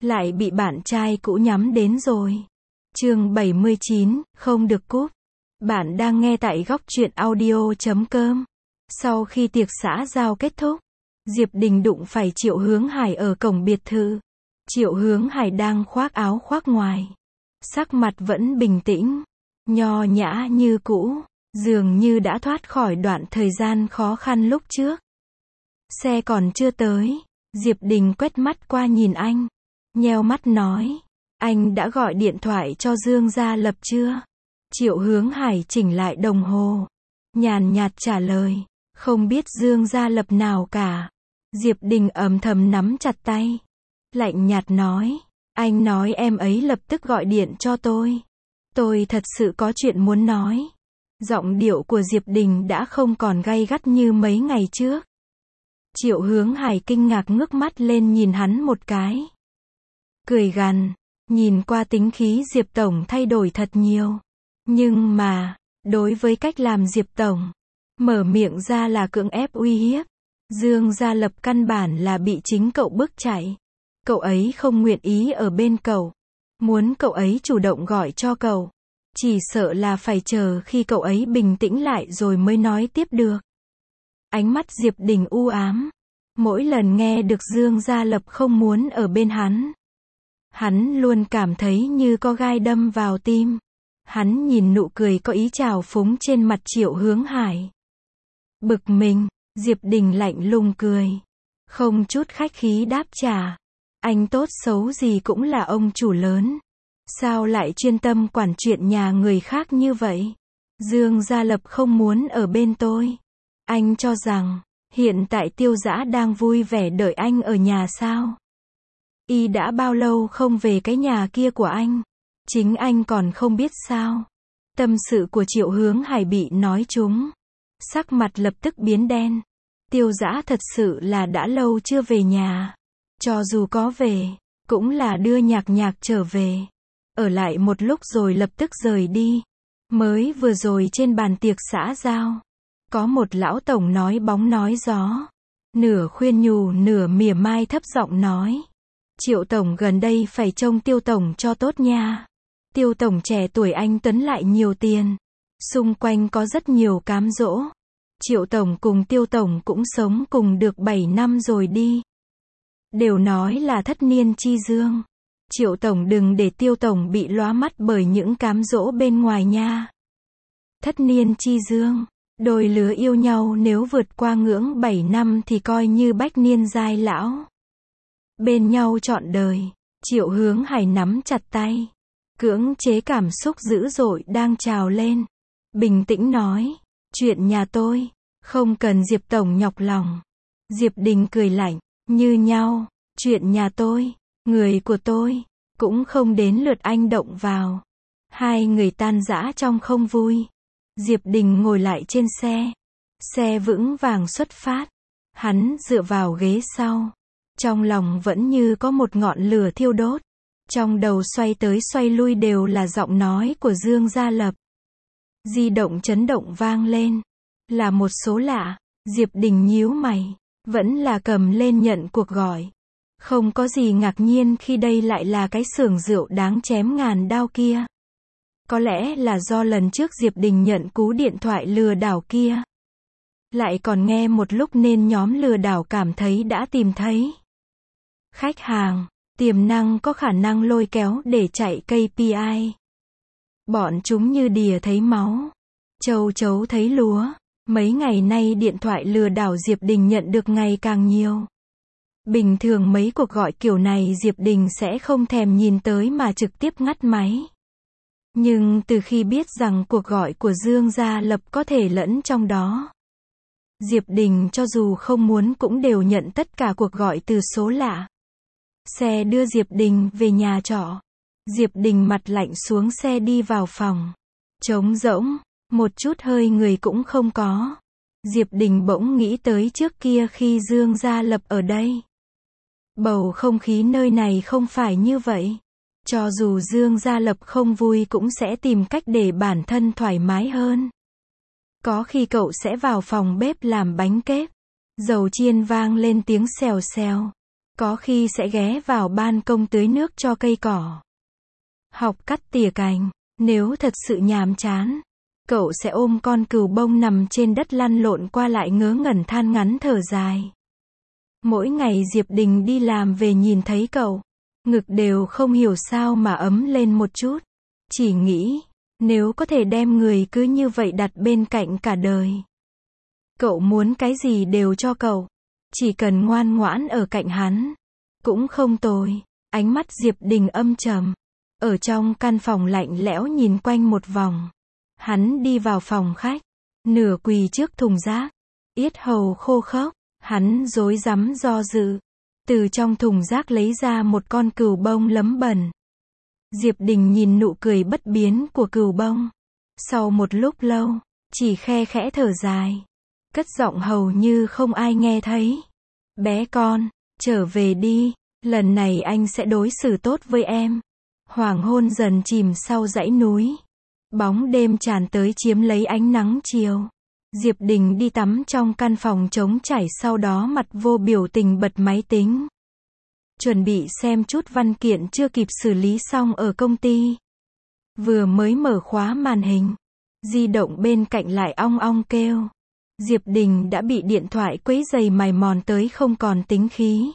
lại bị bạn trai cũ nhắm đến rồi. Chương 79, không được cúp. Bạn đang nghe tại góc truyện audio.com. Sau khi tiệc xã giao kết thúc, Diệp Đình đụng phải Triệu Hướng Hải ở cổng biệt thự. Triệu Hướng Hải đang khoác áo khoác ngoài. Sắc mặt vẫn bình tĩnh, nho nhã như cũ, dường như đã thoát khỏi đoạn thời gian khó khăn lúc trước. Xe còn chưa tới, Diệp Đình quét mắt qua nhìn anh, nheo mắt nói, anh đã gọi điện thoại cho Dương Gia Lập chưa? Triệu Hướng Hải chỉnh lại đồng hồ, nhàn nhạt trả lời, không biết Dương Gia Lập nào cả. Diệp Đình âm thầm nắm chặt tay, lạnh nhạt nói, anh nói em ấy lập tức gọi điện cho tôi. Tôi thật sự có chuyện muốn nói. Giọng điệu của Diệp Đình đã không còn gay gắt như mấy ngày trước. Triệu Hướng Hải kinh ngạc ngước mắt lên nhìn hắn một cái. Cười gằn, nhìn qua tính khí Diệp Tổng thay đổi thật nhiều. Nhưng mà, đối với cách làm Diệp Tổng, mở miệng ra là cưỡng ép uy hiếp. Dương Gia Lập căn bản là bị chính cậu bức chạy. Cậu ấy không nguyện ý ở bên cậu. Muốn cậu ấy chủ động gọi cho cậu. Chỉ sợ là phải chờ khi cậu ấy bình tĩnh lại rồi mới nói tiếp được. Ánh mắt Diệp Đình u ám. Mỗi lần nghe được Dương Gia Lập không muốn ở bên hắn luôn cảm thấy như có gai đâm vào tim. Hắn nhìn nụ cười có ý trào phúng trên mặt Triệu Hướng Hải. Bực mình, Diệp Đình lạnh lùng cười. Không chút khách khí đáp trả. Anh tốt xấu gì cũng là ông chủ lớn. Sao lại chuyên tâm quản chuyện nhà người khác như vậy? Dương Gia Lập không muốn ở bên tôi. Anh cho rằng, hiện tại Tiêu Dã đang vui vẻ đợi anh ở nhà sao? Y đã bao lâu không về cái nhà kia của anh? Chính anh còn không biết sao? Tâm sự của Triệu Hướng Hải bị nói trúng. Sắc mặt lập tức biến đen. Tiêu Dã thật sự là đã lâu chưa về nhà. Cho dù có về, cũng là đưa nhạc nhạc trở về. Ở lại một lúc rồi lập tức rời đi. Mới vừa rồi trên bàn tiệc xã giao, có một lão tổng nói bóng nói gió. Nửa khuyên nhủ nửa mỉa mai thấp giọng nói. Triệu tổng gần đây phải trông Tiêu tổng cho tốt nha. Tiêu tổng trẻ tuổi anh tuấn lại nhiều tiền. Xung quanh có rất nhiều cám dỗ. Triệu tổng cùng Tiêu tổng cũng sống cùng được 7 năm rồi đi. Đều nói là thất niên chi dương. Triệu tổng đừng để Tiêu tổng bị lóa mắt bởi những cám dỗ bên ngoài nha. Thất niên chi dương, đôi lứa yêu nhau nếu vượt qua ngưỡng 7 năm thì coi như bách niên giai lão. Bên nhau trọn đời. Triệu Hướng Hải nắm chặt tay, cưỡng chế cảm xúc dữ dội đang trào lên. Bình tĩnh nói, chuyện nhà tôi, không cần Diệp tổng nhọc lòng. Diệp Đình cười lạnh, như nhau, chuyện nhà tôi, người của tôi, cũng không đến lượt anh động vào. Hai người tan rã trong không vui. Diệp Đình ngồi lại trên xe. Xe vững vàng xuất phát. Hắn dựa vào ghế sau. Trong lòng vẫn như có một ngọn lửa thiêu đốt. Trong đầu xoay tới xoay lui đều là giọng nói của Dương Gia Lập. Di động chấn động vang lên. Là một số lạ. Diệp Đình nhíu mày. Vẫn là cầm lên nhận cuộc gọi. Không có gì ngạc nhiên khi đây lại là cái xưởng rượu đáng chém ngàn đao kia. Có lẽ là do lần trước Diệp Đình nhận cú điện thoại lừa đảo kia. Lại còn nghe một lúc nên nhóm lừa đảo cảm thấy đã tìm thấy khách hàng, tiềm năng có khả năng lôi kéo để chạy KPI. Bọn chúng như đìa thấy máu, châu chấu thấy lúa. Mấy ngày nay điện thoại lừa đảo Diệp Đình nhận được ngày càng nhiều. Bình thường mấy cuộc gọi kiểu này Diệp Đình sẽ không thèm nhìn tới mà trực tiếp ngắt máy. Nhưng từ khi biết rằng cuộc gọi của Dương Gia Lập có thể lẫn trong đó, Diệp Đình cho dù không muốn cũng đều nhận tất cả cuộc gọi từ số lạ. Xe đưa Diệp Đình về nhà trọ. Diệp Đình mặt lạnh xuống xe đi vào phòng. Trống rỗng, một chút hơi người cũng không có. Diệp Đình bỗng nghĩ tới trước kia khi Dương Gia Lập ở đây. Bầu không khí nơi này không phải như vậy. Cho dù Dương Gia Lập không vui cũng sẽ tìm cách để bản thân thoải mái hơn. Có khi cậu sẽ vào phòng bếp làm bánh kếp. Dầu chiên vang lên tiếng xèo xèo. Có khi sẽ ghé vào ban công tưới nước cho cây cỏ. Học cắt tỉa cành. Nếu thật sự nhàm chán, cậu sẽ ôm con cừu bông nằm trên đất lăn lộn qua lại ngớ ngẩn than ngắn thở dài. Mỗi ngày Diệp Đình đi làm về nhìn thấy cậu, ngực đều không hiểu sao mà ấm lên một chút. Chỉ nghĩ, nếu có thể đem người cứ như vậy đặt bên cạnh cả đời. Cậu muốn cái gì đều cho cậu, chỉ cần ngoan ngoãn ở cạnh hắn. Cũng không tồi. Ánh mắt Diệp Đình âm trầm. Ở trong căn phòng lạnh lẽo nhìn quanh một vòng. Hắn đi vào phòng khách, nửa quỳ trước thùng rác, yết hầu khô khốc, hắn rối rắm do dự. Từ trong thùng rác lấy ra một con cừu bông lấm bẩn. Diệp Đình nhìn nụ cười bất biến của cừu bông. Sau một lúc lâu, chỉ khe khẽ thở dài, cất giọng hầu như không ai nghe thấy. Bé con, trở về đi, lần này anh sẽ đối xử tốt với em. Hoàng hôn dần chìm sau dãy núi. Bóng đêm tràn tới chiếm lấy ánh nắng chiều. Diệp Đình đi tắm trong căn phòng trống trải, sau đó mặt vô biểu tình bật máy tính. Chuẩn bị xem chút văn kiện chưa kịp xử lý xong ở công ty. Vừa mới mở khóa màn hình, di động bên cạnh lại ong ong kêu. Diệp Đình đã bị điện thoại quấy rầy mài mòn tới không còn tính khí.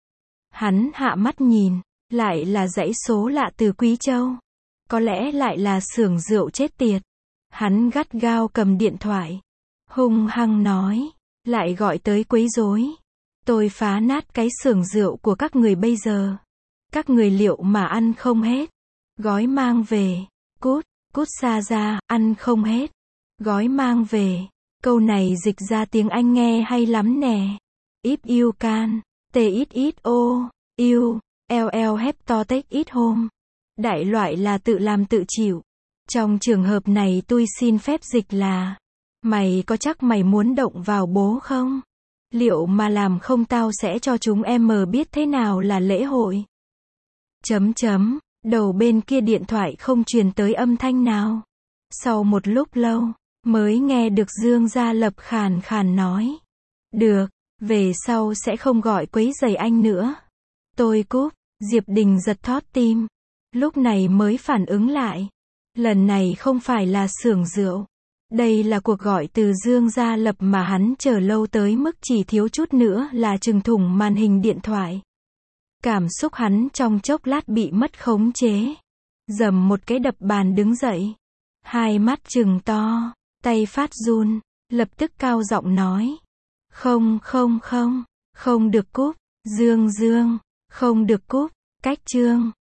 Hắn hạ mắt nhìn, lại là dãy số lạ từ Quý Châu. Có lẽ lại là xưởng rượu chết tiệt. Hắn gắt gao cầm điện thoại, hung hăng nói, lại gọi tới quấy rối. Tôi phá nát cái xưởng rượu của các người bây giờ. Các người liệu mà ăn không hết. Gói mang về. Cút, cút xa ra, ăn không hết. Gói mang về. Câu này dịch ra tiếng Anh nghe hay lắm nè. If you can, T-I-S-O, you, L-L have to take it home. Đại loại là tự làm tự chịu. Trong trường hợp này tôi xin phép dịch là, mày có chắc mày muốn động vào bố không? Liệu mà làm không tao sẽ cho chúng em biết thế nào là lễ hội. Đầu bên kia điện thoại không truyền tới âm thanh nào. Sau một lúc lâu, mới nghe được Dương Gia Lập khàn khàn nói. Được, về sau sẽ không gọi quấy rầy anh nữa. Tôi cúp. Diệp Đình giật thót tim. Lúc này mới phản ứng lại. Lần này không phải là xưởng rượu. Đây là cuộc gọi từ Dương Gia Lập mà hắn chờ lâu tới mức chỉ thiếu chút nữa là trừng thủng màn hình điện thoại. Cảm xúc hắn trong chốc lát bị mất khống chế. Dầm một cái đập bàn đứng dậy. Hai mắt trừng to, tay phát run, lập tức cao giọng nói. Không được cúp, Dương, không được cúp, cách chương.